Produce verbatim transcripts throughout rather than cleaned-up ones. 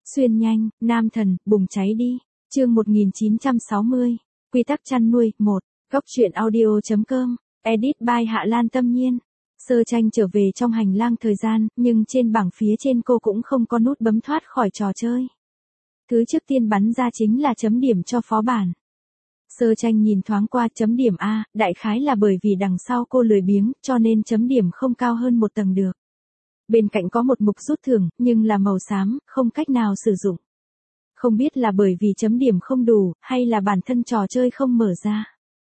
Xuyên nhanh, nam thần, bùng cháy đi. Chương một nghìn chín trăm sáu mươi. Quy tắc chăn nuôi, một. Góc truyện audio.com. Edit by Hạ Lan Tâm Nhiên. Sơ Tranh trở về trong hành lang thời gian, nhưng trên bảng phía trên cô cũng không có nút bấm thoát khỏi trò chơi. Thứ trước tiên bắn ra chính là chấm điểm cho phó bản. Sơ Tranh nhìn thoáng qua chấm điểm A, đại khái là bởi vì đằng sau cô lười biếng, cho nên chấm điểm không cao hơn một tầng được. Bên cạnh có một mục rút thưởng, nhưng là màu xám, không cách nào sử dụng. Không biết là bởi vì chấm điểm không đủ, hay là bản thân trò chơi không mở ra.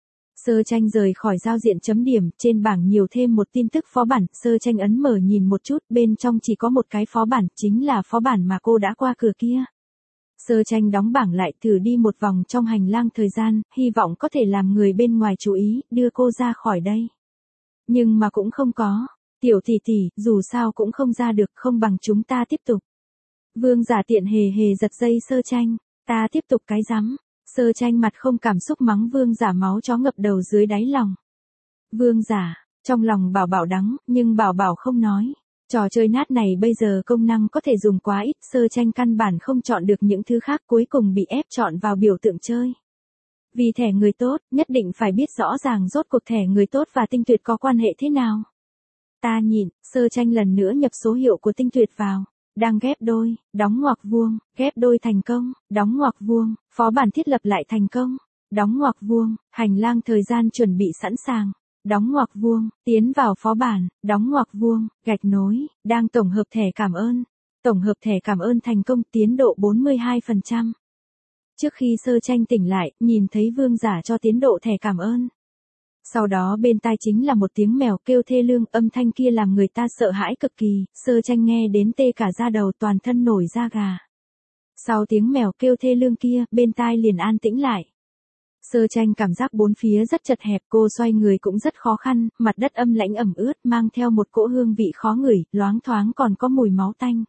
Sơ Tranh rời khỏi giao diện chấm điểm, trên bảng nhiều thêm một tin tức phó bản, Sơ Tranh ấn mở nhìn một chút, bên trong chỉ có một cái phó bản, chính là phó bản mà cô đã qua cửa kia. Sơ Tranh đóng bảng lại thử đi một vòng trong hành lang thời gian, hy vọng có thể làm người bên ngoài chú ý, đưa cô ra khỏi đây. Nhưng mà cũng không có. Tiểu tỷ tỷ, dù sao cũng không ra được, không bằng chúng ta tiếp tục. Vương giả tiện hề hề giật dây Sơ Tranh, ta tiếp tục cái rắm. Sơ Tranh mặt không cảm xúc mắng vương giả máu chó ngập đầu dưới đáy lòng. Vương giả, trong lòng bảo bảo đắng, nhưng bảo bảo không nói. Trò chơi nát này bây giờ công năng có thể dùng quá ít, Sơ Tranh căn bản không chọn được những thứ khác, cuối cùng bị ép chọn vào biểu tượng chơi. Vì thẻ người tốt, nhất định phải biết rõ ràng rốt cuộc thẻ người tốt và tinh tuyệt có quan hệ thế nào. Ta nhìn, Sơ Tranh lần nữa nhập số hiệu của tinh tuyệt vào. Đang ghép đôi, đóng ngoặc vuông, ghép đôi thành công, đóng ngoặc vuông, phó bản thiết lập lại thành công, đóng ngoặc vuông, hành lang thời gian chuẩn bị sẵn sàng, đóng ngoặc vuông, tiến vào phó bản, đóng ngoặc vuông, gạch nối, đang tổng hợp thẻ cảm ơn, tổng hợp thẻ cảm ơn thành công, tiến độ bốn mươi hai phần trăm. Trước khi Sơ Tranh tỉnh lại, nhìn thấy vương giả cho tiến độ thẻ cảm ơn. Sau đó bên tai chính là một tiếng mèo kêu thê lương, âm thanh kia làm người ta sợ hãi cực kỳ, Sơ Tranh nghe đến tê cả da đầu, toàn thân nổi da gà. Sau tiếng mèo kêu thê lương kia, bên tai liền an tĩnh lại. Sơ Tranh cảm giác bốn phía rất chật hẹp, cô xoay người cũng rất khó khăn, mặt đất âm lãnh ẩm ướt, mang theo một cỗ hương vị khó ngửi, loáng thoáng còn có mùi máu tanh.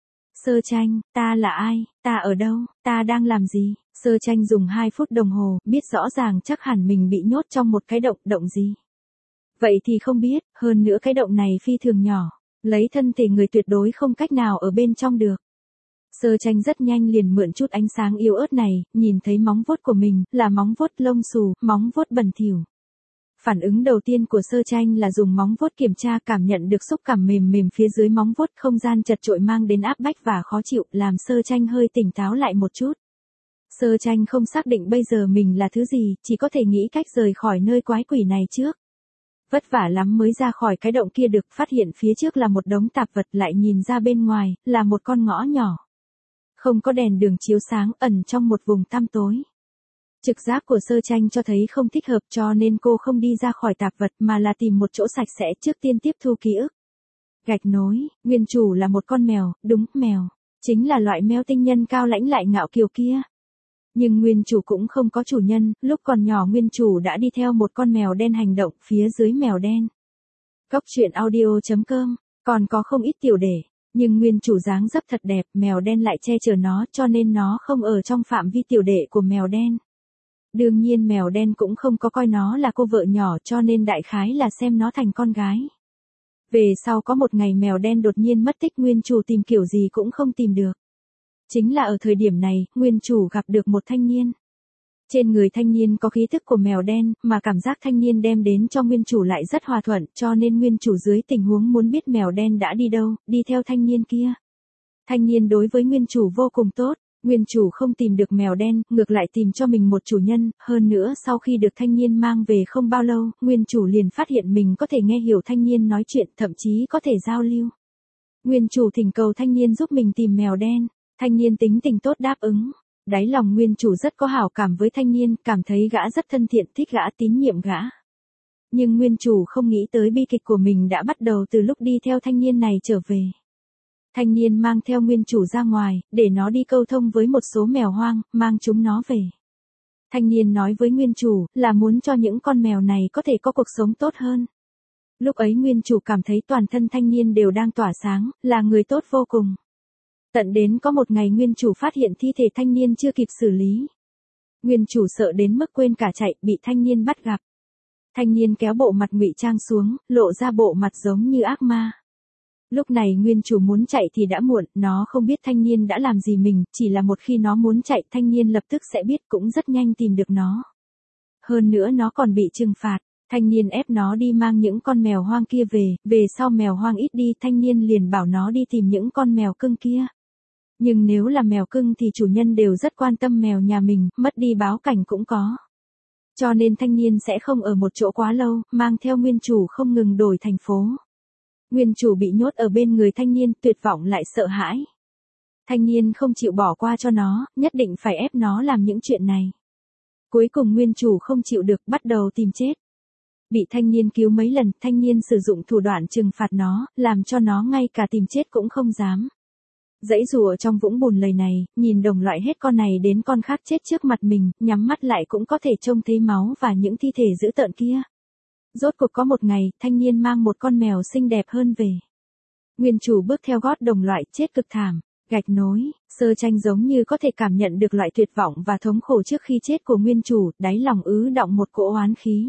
Sơ Tranh, ta là ai, ta ở đâu, ta đang làm gì? Sơ Tranh dùng hai phút đồng hồ, biết rõ ràng chắc hẳn mình bị nhốt trong một cái động, động gì? Vậy thì không biết, hơn nữa cái động này phi thường nhỏ, lấy thân thể người tuyệt đối không cách nào ở bên trong được. Sơ Tranh rất nhanh liền mượn chút ánh sáng yếu ớt này, nhìn thấy móng vuốt của mình, là móng vuốt lông xù, móng vuốt bẩn thỉu. Phản ứng đầu tiên của Sơ Tranh là dùng móng vuốt kiểm tra, cảm nhận được xúc cảm mềm mềm phía dưới móng vuốt, không gian chật chội mang đến áp bách và khó chịu, làm Sơ Tranh hơi tỉnh táo lại một chút. Sơ Tranh không xác định bây giờ mình là thứ gì, chỉ có thể nghĩ cách rời khỏi nơi quái quỷ này trước. Vất vả lắm mới ra khỏi cái động kia được, phát hiện phía trước là một đống tạp vật, lại nhìn ra bên ngoài, là một con ngõ nhỏ. Không có đèn đường chiếu sáng, ẩn trong một vùng tăm tối. Trực giác của Sơ Tranh cho thấy không thích hợp, cho nên cô không đi ra khỏi tạp vật mà là tìm một chỗ sạch sẽ, trước tiên tiếp thu ký ức. Gạch nối, nguyên chủ là một con mèo, đúng, mèo. Chính là loại mèo tinh nhân cao lãnh lại ngạo kiều kia. Nhưng nguyên chủ cũng không có chủ nhân, lúc còn nhỏ nguyên chủ đã đi theo một con mèo đen hành động, phía dưới mèo đen. Góc truyện audio.com, còn có không ít tiểu đề, nhưng nguyên chủ dáng dấp thật đẹp, mèo đen lại che chở nó, cho nên nó không ở trong phạm vi tiểu đệ của mèo đen. Đương nhiên mèo đen cũng không có coi nó là cô vợ nhỏ, cho nên đại khái là xem nó thành con gái. Về sau có một ngày mèo đen đột nhiên mất tích, nguyên chủ tìm kiểu gì cũng không tìm được. Chính là ở thời điểm này, nguyên chủ gặp được một thanh niên. Trên người thanh niên có khí thức của mèo đen, mà cảm giác thanh niên đem đến cho nguyên chủ lại rất hòa thuận, cho nên nguyên chủ dưới tình huống muốn biết mèo đen đã đi đâu, đi theo thanh niên kia. Thanh niên đối với nguyên chủ vô cùng tốt, nguyên chủ không tìm được mèo đen, ngược lại tìm cho mình một chủ nhân, hơn nữa sau khi được thanh niên mang về không bao lâu, nguyên chủ liền phát hiện mình có thể nghe hiểu thanh niên nói chuyện, thậm chí có thể giao lưu. Nguyên chủ thỉnh cầu thanh niên giúp mình tìm mèo đen. Thanh niên tính tình tốt đáp ứng. Đáy lòng nguyên chủ rất có hảo cảm với thanh niên, cảm thấy gã rất thân thiện, thích gã, tín nhiệm gã. Nhưng nguyên chủ không nghĩ tới bi kịch của mình đã bắt đầu từ lúc đi theo thanh niên này trở về. Thanh niên mang theo nguyên chủ ra ngoài, để nó đi câu thông với một số mèo hoang, mang chúng nó về. Thanh niên nói với nguyên chủ, là muốn cho những con mèo này có thể có cuộc sống tốt hơn. Lúc ấy nguyên chủ cảm thấy toàn thân thanh niên đều đang tỏa sáng, là người tốt vô cùng. Tận đến có một ngày nguyên chủ phát hiện thi thể thanh niên chưa kịp xử lý. Nguyên chủ sợ đến mức quên cả chạy, bị thanh niên bắt gặp. Thanh niên kéo bộ mặt ngụy trang xuống, lộ ra bộ mặt giống như ác ma. Lúc này nguyên chủ muốn chạy thì đã muộn, nó không biết thanh niên đã làm gì mình, chỉ là một khi nó muốn chạy thanh niên lập tức sẽ biết cũng rất nhanh tìm được nó. Hơn nữa nó còn bị trừng phạt, thanh niên ép nó đi mang những con mèo hoang kia về, về sau mèo hoang ít đi thanh niên liền bảo nó đi tìm những con mèo cưng kia. Nhưng nếu là mèo cưng thì chủ nhân đều rất quan tâm mèo nhà mình, mất đi báo cảnh cũng có. Cho nên thanh niên sẽ không ở một chỗ quá lâu, mang theo nguyên chủ không ngừng đổi thành phố. Nguyên chủ bị nhốt ở bên người thanh niên, tuyệt vọng lại sợ hãi. Thanh niên không chịu bỏ qua cho nó, nhất định phải ép nó làm những chuyện này. Cuối cùng nguyên chủ không chịu được, bắt đầu tìm chết. Bị thanh niên cứu mấy lần, thanh niên sử dụng thủ đoạn trừng phạt nó, làm cho nó ngay cả tìm chết cũng không dám. Dãy rùa trong vũng bùn lầy này, nhìn đồng loại hết con này đến con khác chết trước mặt mình, nhắm mắt lại cũng có thể trông thấy máu và những thi thể dữ tợn kia. Rốt cuộc có một ngày, thanh niên mang một con mèo xinh đẹp hơn về. Nguyên chủ bước theo gót đồng loại chết cực thảm, gạch nối, Sơ Tranh giống như có thể cảm nhận được loại tuyệt vọng và thống khổ trước khi chết của nguyên chủ, đáy lòng ứ đọng một cỗ oán khí.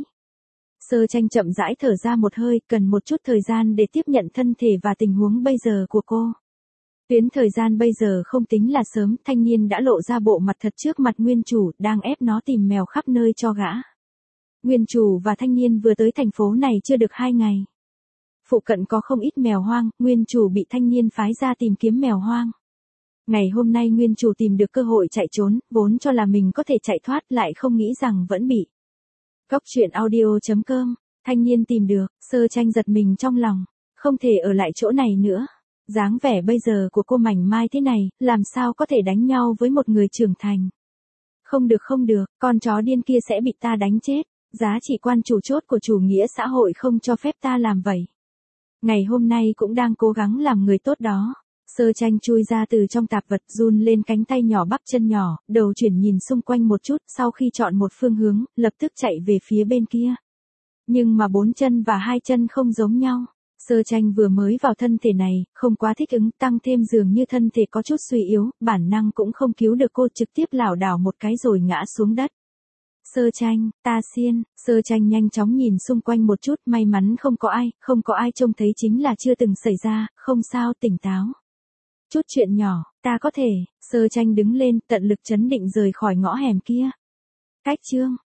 Sơ Tranh chậm rãi thở ra một hơi, cần một chút thời gian để tiếp nhận thân thể và tình huống bây giờ của cô. Tuyến thời gian bây giờ không tính là sớm, thanh niên đã lộ ra bộ mặt thật trước mặt nguyên chủ, đang ép nó tìm mèo khắp nơi cho gã. Nguyên chủ và thanh niên vừa tới thành phố này chưa được hai ngày. Phụ cận có không ít mèo hoang, nguyên chủ bị thanh niên phái ra tìm kiếm mèo hoang. Ngày hôm nay nguyên chủ tìm được cơ hội chạy trốn, vốn cho là mình có thể chạy thoát lại không nghĩ rằng vẫn bị. Góc truyện audio chấm com, thanh niên tìm được, Sơ Tranh giật mình trong lòng, không thể ở lại chỗ này nữa. Dáng vẻ bây giờ của cô mảnh mai thế này, làm sao có thể đánh nhau với một người trưởng thành. Không được không được, con chó điên kia sẽ bị ta đánh chết, giá trị quan chủ chốt của chủ nghĩa xã hội không cho phép ta làm vậy. Ngày hôm nay cũng đang cố gắng làm người tốt đó. Sơ Tranh chui ra từ trong tạp vật, run lên cánh tay nhỏ bắp chân nhỏ, đầu chuyển nhìn xung quanh một chút, sau khi chọn một phương hướng, lập tức chạy về phía bên kia. Nhưng mà bốn chân và hai chân không giống nhau. Sơ Tranh vừa mới vào thân thể này, không quá thích ứng, tăng thêm dường như thân thể có chút suy yếu, bản năng cũng không cứu được cô, trực tiếp lảo đảo một cái rồi ngã xuống đất. Sơ Tranh, ta xiên, Sơ Tranh nhanh chóng nhìn xung quanh một chút, may mắn không có ai, không có ai trông thấy chính là chưa từng xảy ra, không sao, tỉnh táo. Chút chuyện nhỏ, ta có thể, Sơ Tranh đứng lên, tận lực trấn định rời khỏi ngõ hẻm kia. Cách chương